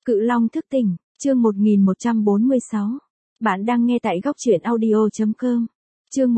Cự Long thức tỉnh, chương 1146. Bạn đang nghe tại góc truyện audio.com. Chương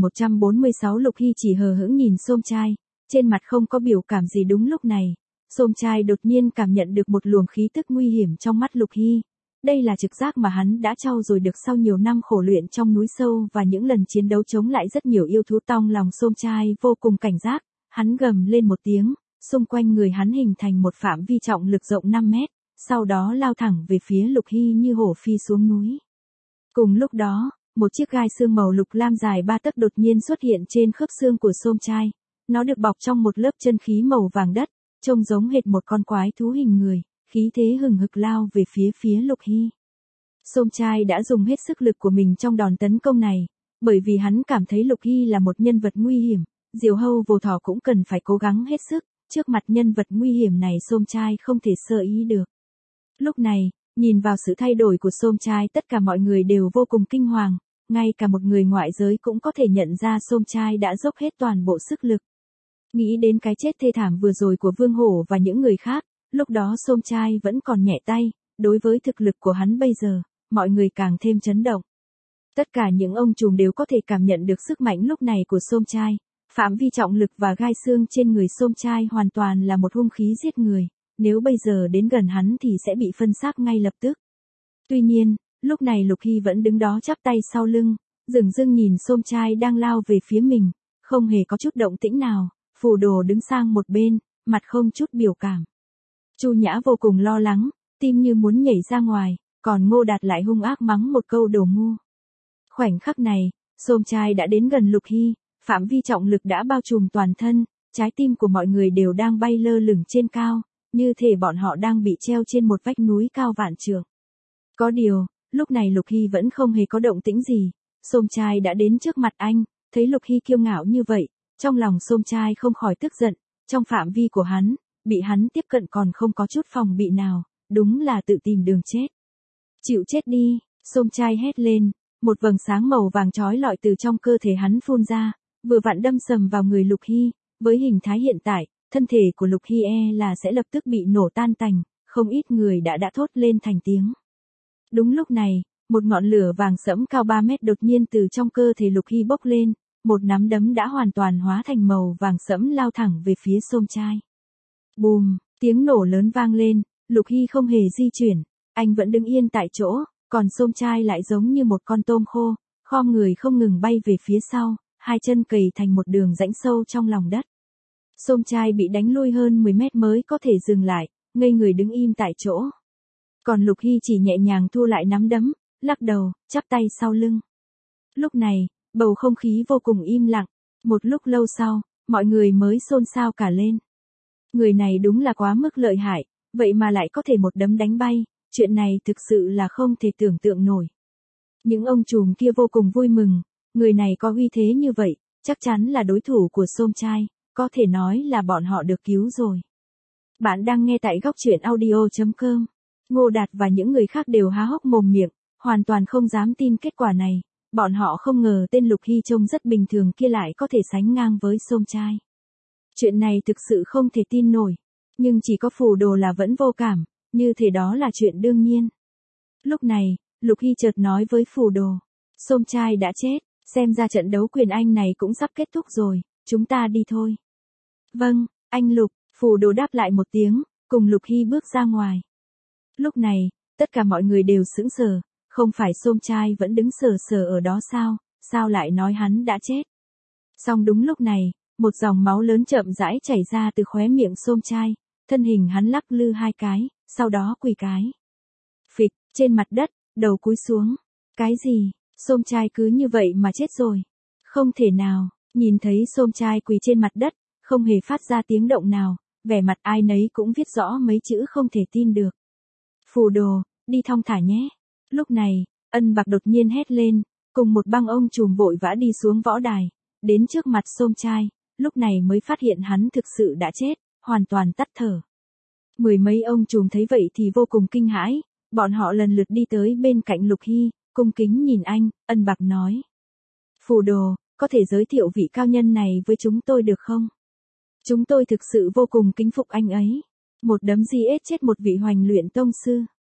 1146 Lục Hy chỉ hờ hững nhìn Somchai, trên mặt không có biểu cảm gì đúng lúc này. Somchai đột nhiên cảm nhận được một luồng khí tức nguy hiểm trong mắt Lục Hy. Đây là trực giác mà hắn đã trau dồi được sau nhiều năm khổ luyện trong núi sâu và những lần chiến đấu chống lại rất nhiều yêu thú tong lòng. Somchai vô cùng cảnh giác, hắn gầm lên một tiếng, xung quanh người hắn hình thành một phạm vi trọng lực rộng 5 mét, sau đó lao thẳng về phía Lục Hy như hổ phi xuống núi. Cùng lúc đó, một chiếc gai xương màu lục lam dài 3 tấc đột nhiên xuất hiện trên khớp xương của Somchai. Nó được bọc trong một lớp chân khí màu vàng đất, trông giống hệt một con quái thú hình người, khí thế hừng hực lao về phía Lục Hy. Somchai đã dùng hết sức lực của mình trong đòn tấn công này, bởi vì hắn cảm thấy Lục Hy là một nhân vật nguy hiểm, diều hâu vồ thỏ cũng cần phải cố gắng hết sức, trước mặt nhân vật nguy hiểm này Somchai không thể sơ ý được. Lúc này, nhìn vào sự thay đổi của Somchai, tất cả mọi người đều vô cùng kinh hoàng, ngay cả một người ngoại giới cũng có thể nhận ra Somchai đã dốc hết toàn bộ sức lực. Nghĩ đến cái chết thê thảm vừa rồi của Vương Hổ và những người khác, lúc đó Somchai vẫn còn nhẹ tay, đối với thực lực của hắn bây giờ, mọi người càng thêm chấn động. Tất cả những ông trùm đều có thể cảm nhận được sức mạnh lúc này của Somchai, phạm vi trọng lực và gai xương trên người Somchai hoàn toàn là một hung khí giết người. Nếu bây giờ đến gần hắn thì sẽ bị phân xác ngay lập tức. Tuy nhiên, lúc này Lục Hy vẫn đứng đó chắp tay sau lưng, dửng dưng nhìn Somchai đang lao về phía mình, không hề có chút động tĩnh nào. Phù Đồ đứng sang một bên, mặt không chút biểu cảm. Chu Nhã vô cùng lo lắng, tim như muốn nhảy ra ngoài, còn Ngô Đạt lại hung ác mắng một câu đồ ngu. Khoảnh khắc này, Somchai đã đến gần Lục Hy, phạm vi trọng lực đã bao trùm toàn thân, trái tim của mọi người đều đang bay lơ lửng trên cao, như thể bọn họ đang bị treo trên một vách núi cao vạn trượng. Có điều, lúc này Lục Hy vẫn không hề có động tĩnh gì. Somchai đã đến trước mặt anh, thấy Lục Hy kiêu ngạo như vậy, trong lòng Somchai không khỏi tức giận, trong phạm vi của hắn, bị hắn tiếp cận còn không có chút phòng bị nào, đúng là tự tìm đường chết. Chịu chết đi, Somchai hét lên, một vầng sáng màu vàng chói lọi từ trong cơ thể hắn phun ra, vừa vặn đâm sầm vào người Lục Hy, với hình thái hiện tại, thân thể của Lục Hy là sẽ lập tức bị nổ tan tành, không ít người đã thốt lên thành tiếng. Đúng lúc này, một ngọn lửa vàng sẫm cao 3 mét đột nhiên từ trong cơ thể Lục Hy bốc lên, một nắm đấm đã hoàn toàn hóa thành màu vàng sẫm lao thẳng về phía Somchai. Bùm, tiếng nổ lớn vang lên, Lục Hy không hề di chuyển, anh vẫn đứng yên tại chỗ, còn Somchai lại giống như một con tôm khô, khom người không ngừng bay về phía sau, hai chân cầy thành một đường rãnh sâu trong lòng đất. Somchai bị đánh lui hơn 10 mét mới có thể dừng lại, ngây người đứng im tại chỗ. Còn Lục Hy chỉ nhẹ nhàng thu lại nắm đấm, lắc đầu, chắp tay sau lưng. Lúc này, bầu không khí vô cùng im lặng, một lúc lâu sau, mọi người mới xôn xao cả lên. Người này đúng là quá mức lợi hại, vậy mà lại có thể một đấm đánh bay, chuyện này thực sự là không thể tưởng tượng nổi. Những ông trùm kia vô cùng vui mừng, người này có uy thế như vậy, chắc chắn là đối thủ của Somchai. Có thể nói là bọn họ được cứu rồi. Bạn đang nghe tại góc truyện audio.com. Ngô Đạt và những người khác đều há hốc mồm miệng, hoàn toàn không dám tin kết quả này. Bọn họ không ngờ tên Lục Hy trông rất bình thường kia lại có thể sánh ngang với Somchai. Chuyện này thực sự không thể tin nổi. Nhưng chỉ có Phù Đồ là vẫn vô cảm, như thể đó là chuyện đương nhiên. Lúc này, Lục Hy chợt nói với Phù Đồ. Somchai đã chết, xem ra trận đấu quyền Anh này cũng sắp kết thúc rồi. Chúng ta đi thôi. Vâng, anh Lục, Phù Đồ đáp lại một tiếng, cùng Lục Hy bước ra ngoài. Lúc này, tất cả mọi người đều sững sờ, không phải Somchai vẫn đứng sờ sờ ở đó sao lại nói hắn đã chết. Song đúng lúc này, một dòng máu lớn chậm rãi chảy ra từ khóe miệng Somchai, thân hình hắn lắc lư hai cái, sau đó quỳ cái. Phịch, trên mặt đất, đầu cúi xuống. Cái gì, Somchai cứ như vậy mà chết rồi? Không thể nào. Nhìn thấy Somchai quỳ trên mặt đất, không hề phát ra tiếng động nào, vẻ mặt ai nấy cũng viết rõ mấy chữ không thể tin được. Phù Đồ, đi thong thả nhé. Lúc này, Ân Bạc đột nhiên hét lên, cùng một băng ông trùm vội vã đi xuống võ đài, đến trước mặt Somchai, lúc này mới phát hiện hắn thực sự đã chết, hoàn toàn tắt thở. Mười mấy ông trùm thấy vậy thì vô cùng kinh hãi, bọn họ lần lượt đi tới bên cạnh Lục Hy, cung kính nhìn anh. Ân Bạc nói. Phù Đồ, có thể giới thiệu vị cao nhân này với chúng tôi được không? Chúng tôi thực sự vô cùng kính phục anh ấy. Một đấm giết chết một vị hoành luyện tông sư.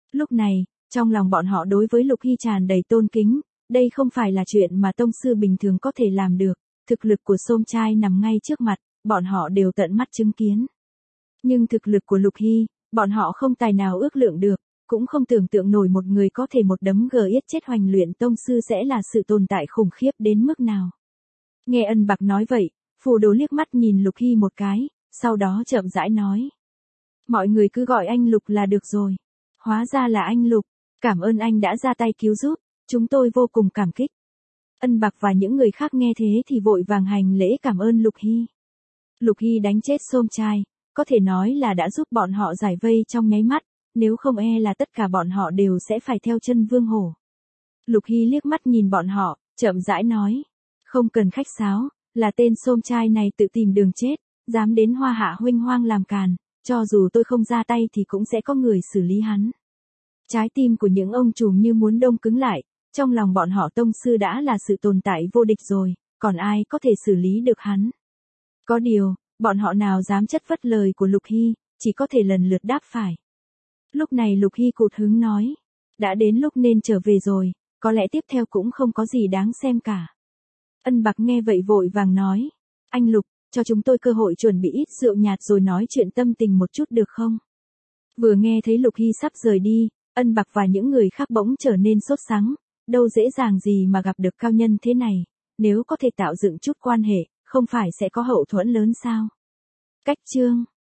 Lúc này, trong lòng bọn họ đối với Lục Hy tràn đầy tôn kính, đây không phải là chuyện mà tông sư bình thường có thể làm được, thực lực của Sôm Trai nằm ngay trước mặt, bọn họ đều tận mắt chứng kiến. Nhưng thực lực của Lục Hy, bọn họ không tài nào ước lượng được, cũng không tưởng tượng nổi một người có thể một đấm giết chết Hoành Luyện tông sư sẽ là sự tồn tại khủng khiếp đến mức nào. Nghe Ân Bạc nói vậy, phù đồ liếc mắt nhìn Lục Hy một cái, sau đó chậm rãi nói. Mọi người cứ gọi anh Lục là được rồi. Hóa ra là anh Lục, cảm ơn anh đã ra tay cứu giúp, chúng tôi vô cùng cảm kích. Ân Bạc và những người khác nghe thế thì vội vàng hành lễ cảm ơn Lục Hy. Lục Hy đánh chết Sôm Trai, có thể nói là đã giúp bọn họ giải vây trong nháy mắt, nếu không là tất cả bọn họ đều sẽ phải theo chân Vương Hổ. Lục Hy liếc mắt nhìn bọn họ, chậm rãi nói. Không cần khách sáo, là tên Sôm Trai này tự tìm đường chết, dám đến Hoa Hạ huynh hoang làm càn, cho dù tôi không ra tay thì cũng sẽ có người xử lý hắn. Trái tim của những ông trùm như muốn đông cứng lại, trong lòng bọn họ tông sư đã là sự tồn tại vô địch rồi, còn ai có thể xử lý được hắn. Có điều, bọn họ nào dám chất vấn lời của Lục Hy, chỉ có thể lần lượt đáp phải. Lúc này Lục Hy cụt hứng nói, đã đến lúc nên trở về rồi, có lẽ tiếp theo cũng không có gì đáng xem cả. Ân Bạc nghe vậy vội vàng nói, anh Lục, cho chúng tôi cơ hội chuẩn bị ít rượu nhạt rồi nói chuyện tâm tình một chút được không? Vừa nghe thấy Lục Hy sắp rời đi, Ân Bạc và những người khác bỗng trở nên sốt sắng, đâu dễ dàng gì mà gặp được cao nhân thế này, nếu có thể tạo dựng chút quan hệ, không phải sẽ có hậu thuẫn lớn sao? Cách chương